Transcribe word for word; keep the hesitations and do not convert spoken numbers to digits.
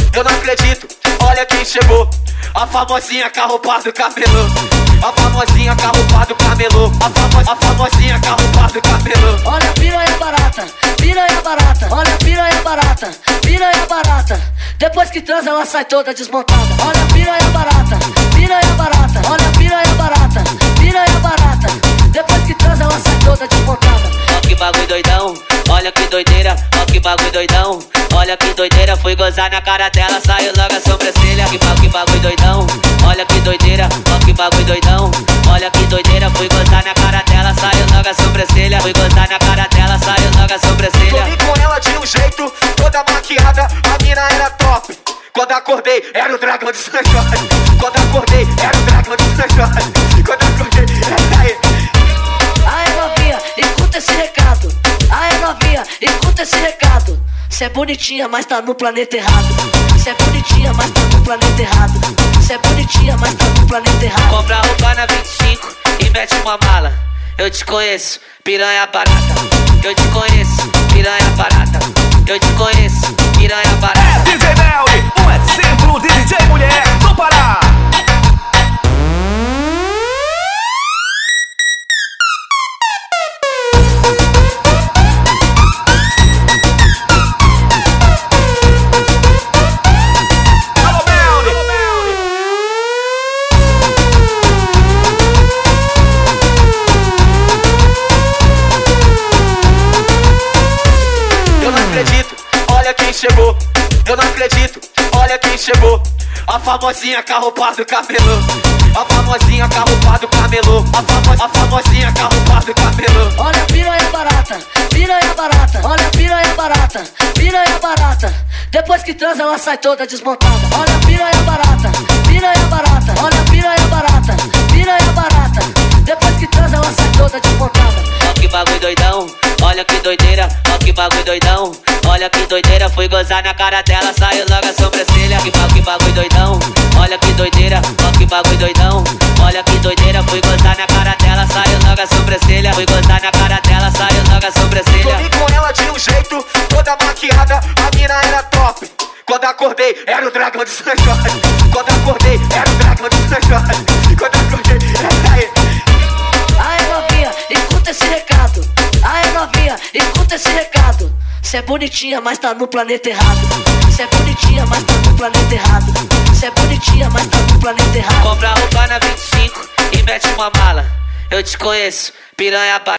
Eu não acredito, olha quem chegou. A famosinha carropada camelô. A famosinha carropada camelô. A, famo, a famosinha carropada camelô. Olha a piranha barata, piranha barata. Olha a piranha barata, piranha barata. Depois que transa ela sai toda desmontada. Olha a piranha barata, piranha barata. Olha a piranha barata, piranha barata. Depois que transa ela sai toda desmontada. Ó que bagulho doidão, olha que doideira. Ó que bagulho doidão, olha que doideira. Fui gozar na cara dela, saiu logo a sobrancelha. Que bagulho, que bagulho doidão, olha que doideira. Ó que bagulho doidão, olha que doideira. Fui gozar na cara dela, saiu logo a sobrancelha. Fui gozar na cara dela, saiu logo a sobrancelha. Dormi com ela de um jeito, toda maquiada, a mina era top. Quando acordei, era o dragão de São Jorge. Quando acordei, era o dragão de São Jorge. Quando acordei, era aí. Aê novinha, escuta esse recado. Aê novinha, escuta esse recado. Cê é bonitinha, mas tá no planeta errado. Cê é bonitinha, mas tá no planeta errado. Cê é bonitinha, mas tá no planeta errado. Compra roupa na vinte e cinco e mete uma mala. Eu te conheço, piranha barata. Eu te conheço, piranha barata. Eu te conheço, piranha barata. É D J Melly, um exemplo de D J mulher do Pará. Olha quem chegou, eu não acredito, olha quem chegou. A famosinha carropada camelô. A famosinha carropada camelô. A, famo, a famosinha carropada camelô. Olha a piranha barata, piranha barata. Olha a piranha barata, piranha barata. Depois que transa ela sai toda desmontada. Olha a piranha barata, piranha barata. Olha a piranha barata, piranha barata. Depois que transa ela sai toda desmontada. Ó que bagulho doidão, olha que doideira. Ó que bagulho doidão, olha que doideira. Fui gozar na cara dela, saiu logo a sobrancelha. Que bagulho, que bagulho doidão, olha que doideira. Ó que bagulho doidão, olha que doideira. Fui gozar na cara dela, saiu logo a sobrancelha. Fui gozar na cara dela, saiu logo a sobrancelha. Dormi com ela de um jeito, toda maquiada, a mina era top. Quando acordei, era o dragão de São Jorge. Quando acordei, era o dragão de São Jorge. Quando acordei, era aí. Aê novinha, escuta esse recado. Aê novinha, escuta esse recado. Cê é bonitinha, mas tá no planeta errado. Cê é bonitinha, mas tá no planeta errado. Cê é bonitinha, mas tá no planeta errado. Compra roupa na vinte e cinco e mete uma mala. Eu te conheço, piranha barata.